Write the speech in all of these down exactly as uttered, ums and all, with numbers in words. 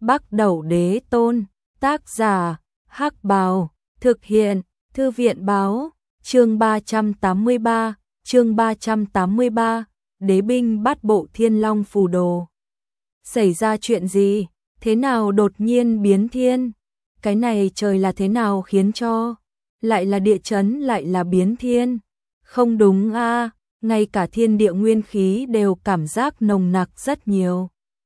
Bắc Đẩu Đế Tôn, tác giả, Hắc Bào, thực hiện, Thư viện báo, chương ba trăm tám mươi ba, chương ba trăm tám mươi ba, Đế binh bát bộ Thiên Long phù đồ. Xảy ra chuyện gì? Thế nào đột nhiên biến thiên? Cái này trời là thế nào khiến cho? Lại là địa chấn lại là biến thiên? Không đúng a, ngay cả thiên địa nguyên khí đều cảm giác nồng nặc rất nhiều.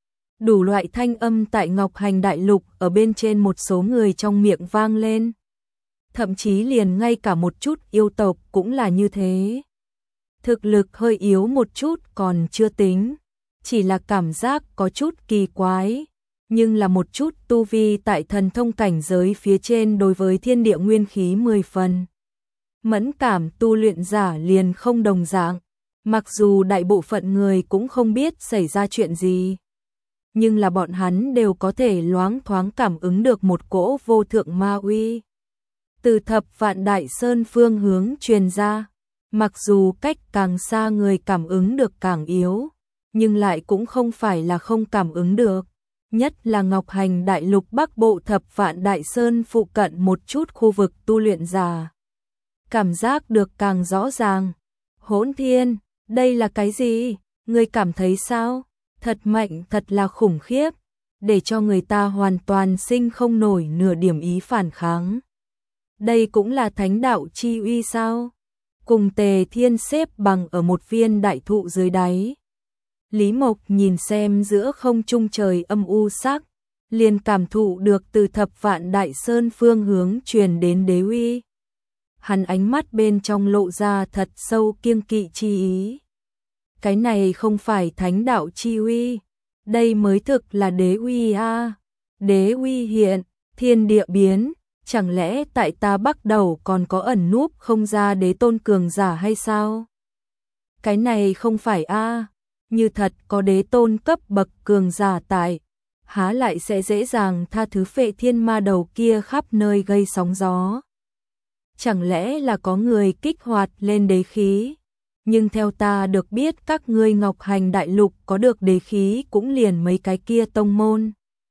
Đủ loại thanh âm tại Ngọc Hành Đại Lục ở bên trên một số người trong miệng vang lên. Thậm chí liền ngay cả một chút yêu tộc cũng là như thế. Thực lực hơi yếu một chút còn chưa tính, chỉ là cảm giác có chút kỳ quái, nhưng là một chút tu vi tại thần thông cảnh giới phía trên đối với thiên địa nguyên khí mười phần. Mẫn cảm tu luyện giả liền không đồng dạng, mặc dù đại bộ phận người cũng không biết xảy ra chuyện gì, nhưng là bọn hắn đều có thể loáng thoáng cảm ứng được một cỗ vô thượng ma uy từ thập vạn đại sơn phương hướng truyền ra. Mặc dù cách càng xa người cảm ứng được càng yếu, nhưng lại cũng không phải là không cảm ứng được. Nhất là Ngọc Hành Đại Lục Bắc Bộ thập vạn đại sơn phụ cận một chút khu vực tu luyện giả. Cảm giác được càng rõ ràng. Hỗn Thiên, đây là cái gì? Ngươi cảm thấy sao? Thật mạnh, thật là khủng khiếp, để cho người ta hoàn toàn sinh không nổi nửa điểm ý phản kháng. Đây cũng là thánh đạo chi uy sao? Cùng Tề Thiên xếp bằng ở một viên đại thụ dưới đáy. Lý Mộc nhìn xem giữa không trung trời âm u sắc, liền cảm thụ được từ thập vạn đại sơn phương hướng truyền đến đế uy. Hắn ánh mắt bên trong lộ ra thật sâu kiêng kỵ chi ý. Cái này không phải thánh đạo chi uy, đây mới thực là đế uy a. Đế uy hiện, thiên địa biến. Chẳng lẽ tại ta Bắc Đầu còn có ẩn núp không ra đế tôn cường giả hay sao? Cái này không phải a, như thật có đế tôn cấp bậc cường giả tại, há lại sẽ dễ dàng tha thứ Phệ Thiên ma đầu kia khắp nơi gây sóng gió. Chẳng lẽ là có người kích hoạt lên đế khí? Nhưng theo ta được biết các ngươi Ngọc Hành Đại Lục có được đế khí cũng liền mấy cái kia tông môn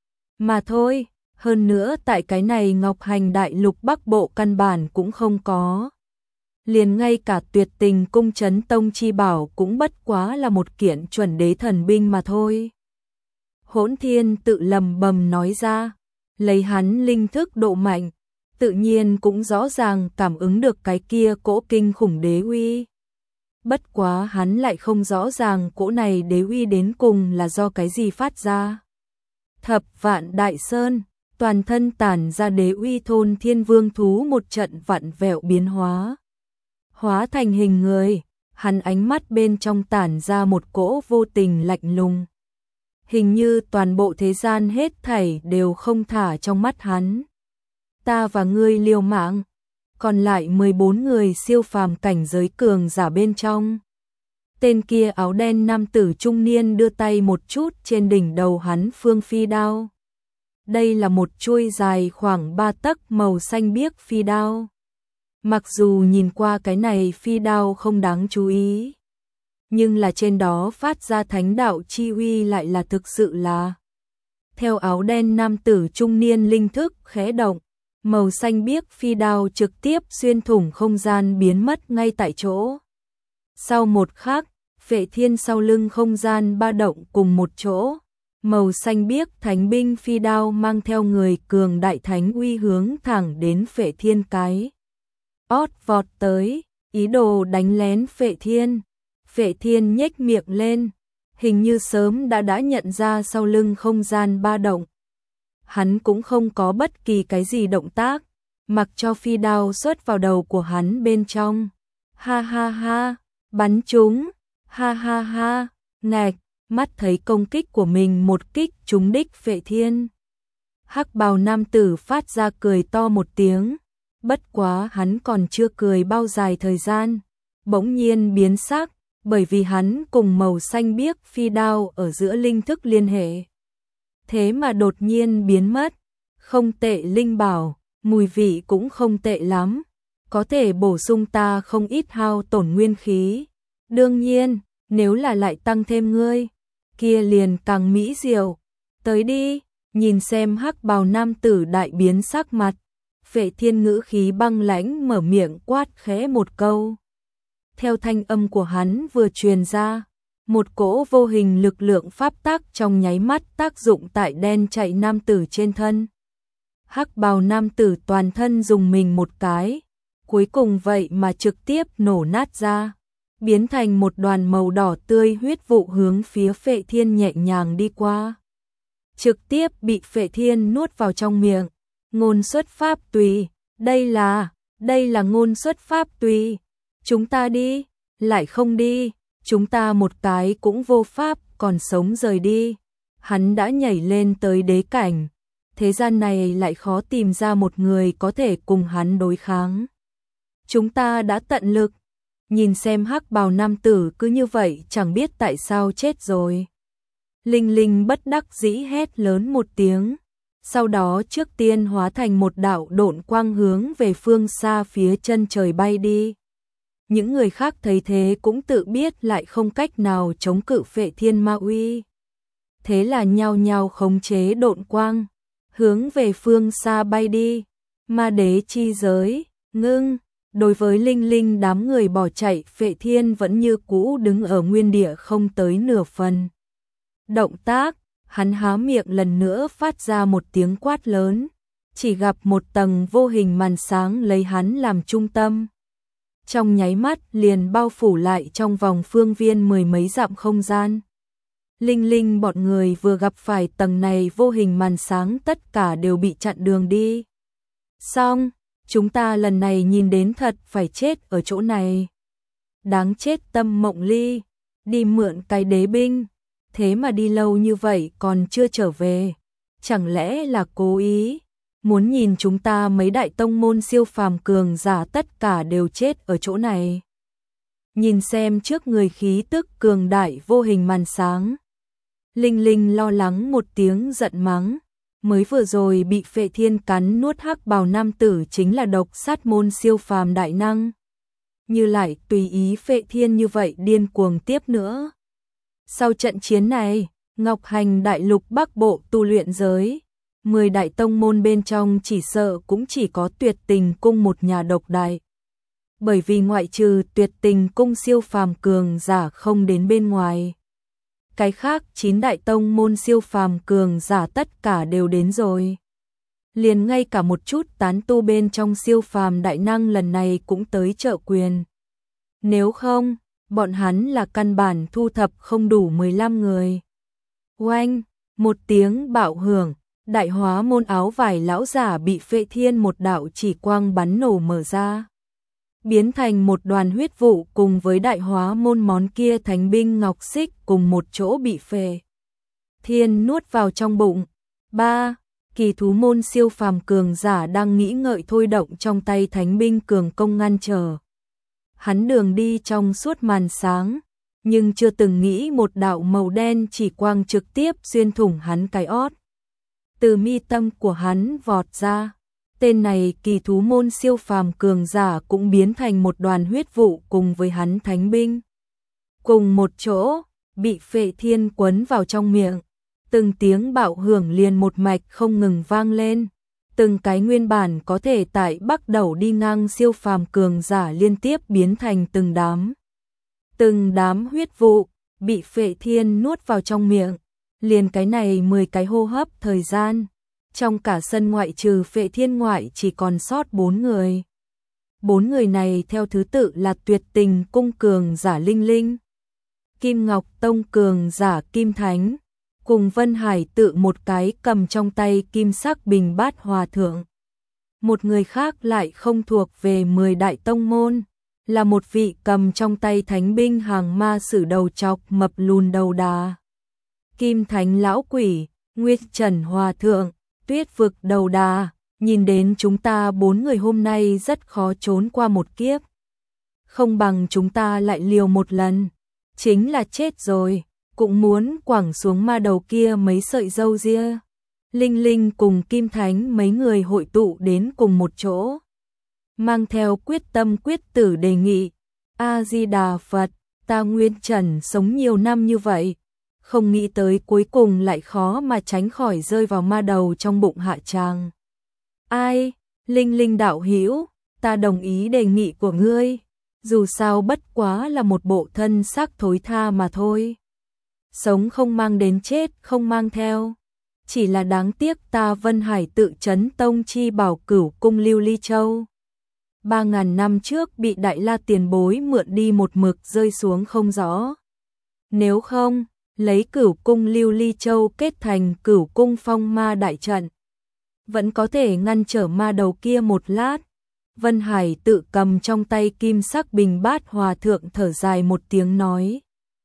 mà thôi. Hơn nữa tại cái này Ngọc Hành Đại Lục Bắc Bộ căn bản cũng không có. Liền ngay cả Tuyệt Tình Cung Chấn Tông chi bảo cũng bất quá là một kiện chuẩn đế thần binh mà thôi. Hỗn Thiên tự lầm bầm nói ra, lấy hắn linh thức độ mạnh, tự nhiên cũng rõ ràng cảm ứng được cái kia cỗ kinh khủng đế uy. Bất quá hắn lại không rõ ràng cỗ này đế uy đến cùng là do cái gì phát ra. Thập vạn đại sơn, toàn thân tản ra đế uy thôn thiên vương thú một trận vặn vẹo biến hóa. Hóa thành hình người, hắn ánh mắt bên trong tản ra một cỗ vô tình lạnh lùng. Hình như toàn bộ thế gian hết thảy đều không thả trong mắt hắn. Ta và ngươi liều mạng, còn lại mười bốn người siêu phàm cảnh giới cường giả bên trong. Tên kia áo đen nam tử trung niên đưa tay một chút trên đỉnh đầu hắn phương phi đao. Đây là một chuôi dài khoảng ba tấc màu xanh biếc phi đao. Mặc dù nhìn qua cái này phi đao không đáng chú ý, nhưng là trên đó phát ra thánh đạo chi uy lại là thực sự là. Theo áo đen nam tử trung niên linh thức khẽ động, màu xanh biếc phi đao trực tiếp xuyên thủng không gian biến mất ngay tại chỗ. Sau một khắc, Phệ Thiên sau lưng không gian ba động cùng một chỗ. Màu xanh biếc thánh binh phi đao mang theo người cường đại thánh uy hướng thẳng đến Phệ Thiên cái ót vọt tới, ý đồ đánh lén Phệ Thiên. Phệ Thiên nhếch miệng lên, hình như sớm đã đã nhận ra sau lưng không gian ba động. Hắn cũng không có bất kỳ cái gì động tác, mặc cho phi đao xuất vào đầu của hắn bên trong. Ha ha ha, bắn trúng, ha ha ha, ngạch. Mắt thấy công kích của mình một kích trúng đích Phệ Thiên. Hắc bào nam tử phát ra cười to một tiếng, bất quá hắn còn chưa cười bao dài thời gian, bỗng nhiên biến sắc, bởi vì hắn cùng màu xanh biếc phi đao ở giữa linh thức liên hệ. Thế mà đột nhiên biến mất, không tệ linh bảo, mùi vị cũng không tệ lắm, có thể bổ sung ta không ít hao tổn nguyên khí. Đương nhiên, nếu là lại tăng thêm ngươi, kia liền càng mỹ diệu. Tới đi, Nhìn xem hắc bào nam tử đại biến sắc mặt, Phệ Thiên ngữ khí băng lãnh mở miệng quát khẽ một câu. Theo thanh âm của hắn vừa truyền ra, một cỗ vô hình lực lượng pháp tắc trong nháy mắt tác dụng tại đen chạy nam tử trên thân. Hắc bào nam tử toàn thân dùng mình một cái, cuối cùng vậy mà trực tiếp nổ nát ra, biến thành một đoàn màu đỏ tươi huyết vụ hướng phía Phệ Thiên nhẹ nhàng đi qua. Trực tiếp bị Phệ Thiên nuốt vào trong miệng. Ngôn xuất pháp tùy, đây là, đây là ngôn xuất pháp tùy. Chúng ta đi, lại không đi, chúng ta một cái cũng vô pháp, còn sống rời đi. Hắn đã nhảy lên tới đế cảnh, thế gian này lại khó tìm ra một người có thể cùng hắn đối kháng. Chúng ta đã tận lực, nhìn xem hắc bào nam tử cứ như vậy chẳng biết tại sao chết rồi. Linh Linh bất đắc dĩ hét lớn một tiếng, sau đó trước tiên hóa thành một đạo độn quang hướng về phương xa phía chân trời bay đi. Những người khác thấy thế cũng tự biết lại không cách nào chống cự Phệ Thiên ma uy. Thế là nhao nhao khống chế độn quang, hướng về phương xa bay đi. Ma đế chi giới, ngưng, đối với Linh Linh đám người bỏ chạy, Phệ Thiên vẫn như cũ đứng ở nguyên địa không tới nửa phần. Động tác, hắn há miệng lần nữa phát ra một tiếng quát lớn, chỉ gặp một tầng vô hình màn sáng lấy hắn làm trung tâm. Trong nháy mắt liền bao phủ lại trong vòng phương viên mười mấy dặm không gian. Linh Linh bọn người vừa gặp phải tầng này vô hình màn sáng tất cả đều bị chặn đường đi. Xong, chúng ta lần này nhìn đến thật phải chết ở chỗ này. Đáng chết Tâm Mộng Ly, đi mượn cái đế binh, thế mà đi lâu như vậy còn chưa trở về. Chẳng lẽ là cố ý, muốn nhìn chúng ta mấy đại tông môn siêu phàm cường giả tất cả đều chết ở chỗ này. Nhìn xem trước người khí tức cường đại vô hình màn sáng, Linh Linh lo lắng một tiếng giận mắng, mới vừa rồi bị Phệ Thiên cắn nuốt hắc bào nam tử chính là độc sát môn siêu phàm đại năng. Như lại tùy ý Phệ Thiên như vậy điên cuồng tiếp nữa. Sau trận chiến này, Ngọc Hành đại lục Bắc Bộ tu luyện giới, mười đại tông môn bên trong chỉ sợ cũng chỉ có Tuyệt Tình cung một nhà độc đại. Bởi vì ngoại trừ Tuyệt Tình cung siêu phàm cường giả không đến bên ngoài, cái khác chín đại tông môn siêu phàm cường giả tất cả đều đến rồi. Liền ngay cả một chút tán tu bên trong siêu phàm đại năng lần này cũng tới trợ quyền. Nếu không, bọn hắn là căn bản thu thập không đủ mười lăm người. Oanh, một tiếng bạo hưởng, đại hóa môn áo vải lão giả bị Phệ Thiên một đạo chỉ quang bắn nổ mở ra, biến thành một đoàn huyết vụ cùng với đại hóa môn món kia thánh binh ngọc xích cùng một chỗ bị Phệ Thiên nuốt vào trong bụng. Ba, kỳ thú môn siêu phàm cường giả đang nghĩ ngợi thôi động trong tay thánh binh cường công ngăn trở hắn đường đi trong suốt màn sáng, nhưng chưa từng nghĩ một đạo màu đen chỉ quang trực tiếp xuyên thủng hắn cái ót. Từ mi tâm của hắn vọt ra, tên này kỳ thú môn siêu phàm cường giả cũng biến thành một đoàn huyết vụ cùng với hắn thánh binh. Cùng một chỗ, bị Phệ Thiên quấn vào trong miệng, từng tiếng bạo hưởng liền một mạch không ngừng vang lên. Từng cái nguyên bản có thể tại Bắc Đầu đi ngang siêu phàm cường giả liên tiếp biến thành từng đám. Từng đám huyết vụ, bị Phệ Thiên nuốt vào trong miệng. Liền cái này mười cái hô hấp thời gian. Trong cả sân ngoại trừ Phệ Thiên ngoại chỉ còn sót bốn người. Bốn người này theo thứ tự là Tuyệt Tình cung cường giả Linh Linh, Kim Ngọc tông cường giả Kim Thánh, cùng Vân Hải tự một cái cầm trong tay kim sắc bình bát hòa thượng. Một người khác lại không thuộc về mười đại tông môn, là một vị cầm trong tay thánh binh hàng ma sử đầu chọc mập lùn đầu đà. Kim Thánh lão quỷ, Nguyệt Trần hòa thượng, Tuyết vực đầu đà, nhìn đến chúng ta bốn người hôm nay rất khó trốn qua một kiếp. Không bằng chúng ta lại liều một lần, chính là chết rồi. Cũng muốn quẳng xuống ma đầu kia mấy sợi râu ria. Linh Linh cùng Kim Thánh mấy người hội tụ đến cùng một chỗ, mang theo quyết tâm quyết tử đề nghị: A Di Đà Phật, ta Nguyên Trần sống nhiều năm như vậy, không nghĩ tới cuối cùng lại khó mà tránh khỏi rơi vào ma đầu trong bụng hạ tràng. Ai, Linh Linh đạo hữu, ta đồng ý đề nghị của ngươi, dù sao bất quá là một bộ thân xác thối tha mà thôi. Sống không mang đến chết không mang theo. Chỉ là đáng tiếc ta Vân Hải tự trấn tông chi bảo Cửu cung Lưu Ly Châu. Ba ngàn năm trước bị Đại La tiền bối mượn đi một mực rơi xuống không rõ. Nếu không, lấy Cửu cung Lưu Ly Châu kết thành Cửu cung phong ma đại trận, vẫn có thể ngăn trở ma đầu kia một lát. Vân Hải tự cầm trong tay kim sắc bình bát hòa thượng thở dài một tiếng nói.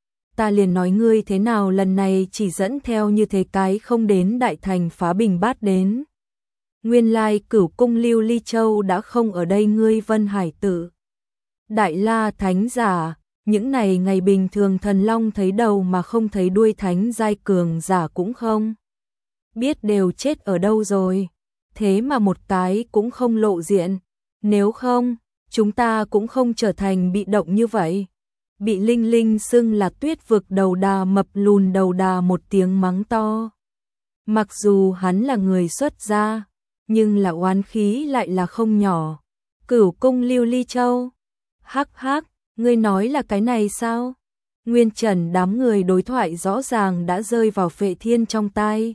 Ta liền nói ngươi thế nào lần này chỉ dẫn theo như thế cái không đến đại thành phá bình bát đến. Nguyên lai Cửu cung Lưu Ly Châu đã không ở đây ngươi Vân Hải tự. Đại La thánh giả, những này ngày bình thường thần long thấy đầu mà không thấy đuôi thánh giai cường giả cũng không. Biết đều chết ở đâu rồi, thế mà một cái cũng không lộ diện, nếu không, chúng ta cũng không trở thành bị động như vậy. Bị Linh Linh xưng là Tuyết vực đầu đà mập lùn đầu đà một tiếng mắng to. Mặc dù hắn là người xuất gia, nhưng là oán khí lại là không nhỏ. Cửu cung Lưu Ly Châu. Hắc hắc, ngươi nói là cái này sao? Nguyên Trần đám người đối thoại rõ ràng đã rơi vào Phệ Thiên trong tai.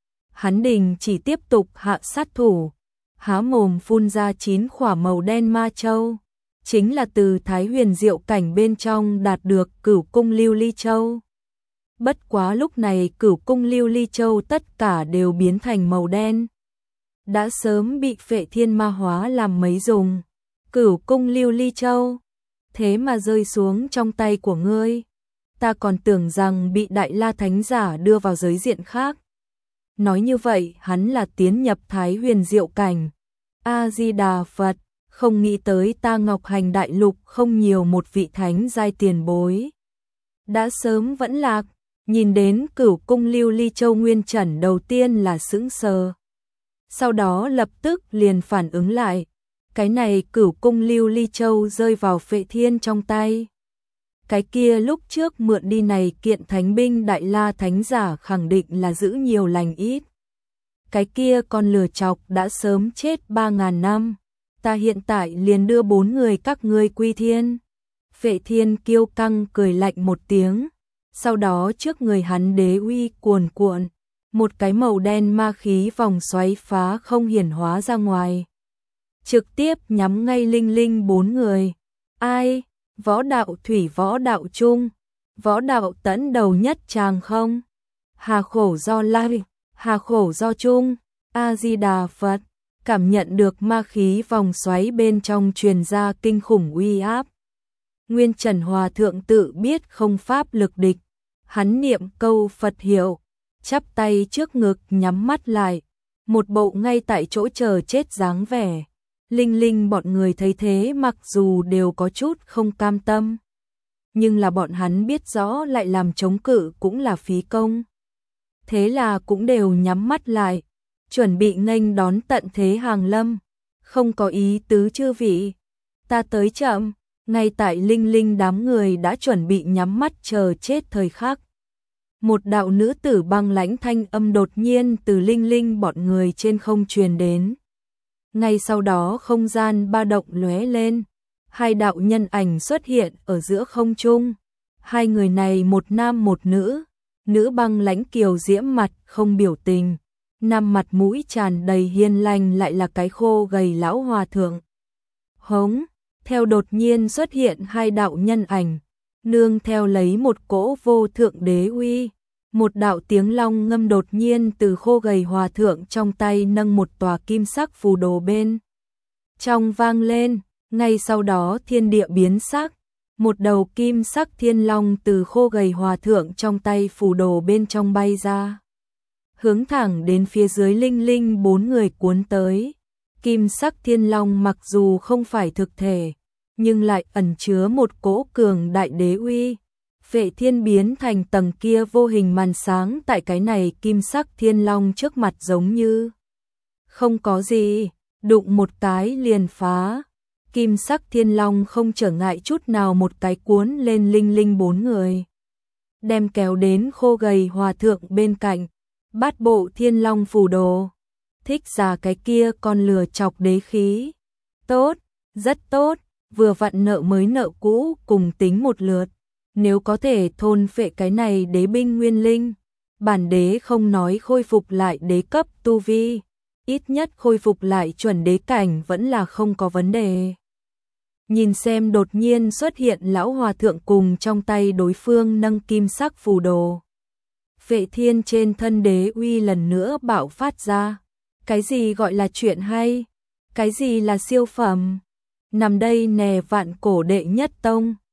Hắn đình chỉ tiếp tục hạ sát thủ, há mồm phun ra chín khỏa màu đen ma châu. Chính là từ Thái Huyền Diệu cảnh bên trong đạt được Cửu cung Lưu Ly Châu. Bất quá lúc này Cửu cung Lưu Ly Châu tất cả đều biến thành màu đen. Đã sớm bị Phệ Thiên ma hóa làm mấy dùng. Cửu cung Lưu Ly Châu, thế mà rơi xuống trong tay của ngươi. Ta còn tưởng rằng bị Đại La thánh giả đưa vào giới diện khác. Nói như vậy hắn là tiến nhập Thái Huyền Diệu cảnh. A-di-đà Phật. Không nghĩ tới ta Ngọc Hành đại lục không nhiều một vị thánh giai tiền bối. Đã sớm vẫn lạc, nhìn đến Cửu cung Lưu Ly Châu Nguyên Trần đầu tiên là sững sờ. Sau đó lập tức liền phản ứng lại, cái này Cửu cung Lưu Ly Châu rơi vào Phệ Thiên trong tay. Cái kia lúc trước mượn đi này kiện thánh binh Đại La thánh giả khẳng định là giữ nhiều lành ít. Cái kia con lừa chọc đã sớm chết ba ngàn năm. Ta hiện tại liền đưa bốn người các ngươi quy thiên. Phệ Thiên kiêu căng cười lạnh một tiếng. Sau đó trước người hắn đế uy cuồn cuộn. Một cái màu đen ma khí vòng xoáy phá không hiển hóa ra ngoài. Trực tiếp nhắm ngay Linh Linh bốn người. Ai? Võ đạo thủy võ đạo trung. Võ đạo tẫn đầu nhất chàng không? Hà khổ do lai. Hà khổ do trung. A-di-đà Phật. Cảm nhận được ma khí vòng xoáy bên trong truyền ra kinh khủng uy áp. Nguyên Trần Hòa Thượng tự biết không pháp lực địch. Hắn niệm câu Phật hiệu, chắp tay trước ngực nhắm mắt lại. Một bộ ngay tại chỗ chờ chết dáng vẻ. Linh Linh bọn người thấy thế mặc dù đều có chút không cam tâm. Nhưng là bọn hắn biết rõ lại làm chống cự cũng là phí công. Thế là cũng đều nhắm mắt lại. Chuẩn bị nghênh đón tận thế hàng lâm. Không có ý tứ chư vị. Ta tới chậm. Ngay tại Linh Linh đám người đã chuẩn bị nhắm mắt chờ chết thời khắc. Một đạo nữ tử băng lãnh thanh âm đột nhiên từ Linh Linh bọn người trên không truyền đến. Ngay sau đó không gian ba động lóe lên. Hai đạo nhân ảnh xuất hiện ở giữa không trung. Hai người này một nam một nữ. Nữ băng lãnh kiều diễm mặt không biểu tình. Nam mặt mũi tràn đầy hiền lành lại là cái khô gầy lão hòa thượng. Hống, theo đột nhiên xuất hiện hai đạo nhân ảnh, nương theo lấy một cỗ vô thượng đế uy, một đạo tiếng long ngâm đột nhiên từ khô gầy hòa thượng trong tay nâng một tòa kim sắc phù đồ bên. Trong vang lên, ngay sau đó thiên địa biến sắc, một đầu kim sắc thiên long từ khô gầy hòa thượng trong tay phù đồ bên trong bay ra. Hướng thẳng đến phía dưới Linh Linh bốn người cuốn tới. Kim sắc thiên long mặc dù không phải thực thể, nhưng lại ẩn chứa một cỗ cường đại đế uy. Phệ Thiên biến thành tầng kia vô hình màn sáng tại cái này kim sắc thiên long trước mặt giống như không có gì, đụng một cái liền phá. Kim sắc thiên long không trở ngại chút nào một cái cuốn lên Linh Linh bốn người. đem kéo đến khô gầy hòa thượng bên cạnh, bát bộ thiên long phù đồ. Thích già cái kia con lừa chọc đế khí. Tốt, rất tốt, vừa vặn nợ mới nợ cũ cùng tính một lượt. Nếu có thể thôn phệ cái này đế binh nguyên linh, bản đế không nói khôi phục lại đế cấp tu vi, ít nhất khôi phục lại chuẩn đế cảnh vẫn là không có vấn đề. Nhìn xem đột nhiên xuất hiện lão hòa thượng cùng trong tay đối phương nâng kim sắc phù đồ. Vệ Thiên trên thân đế uy lần nữa bạo phát ra. Cái gì gọi là chuyện hay? Cái gì là siêu phẩm? Nằm đây nè vạn cổ đệ nhất tông.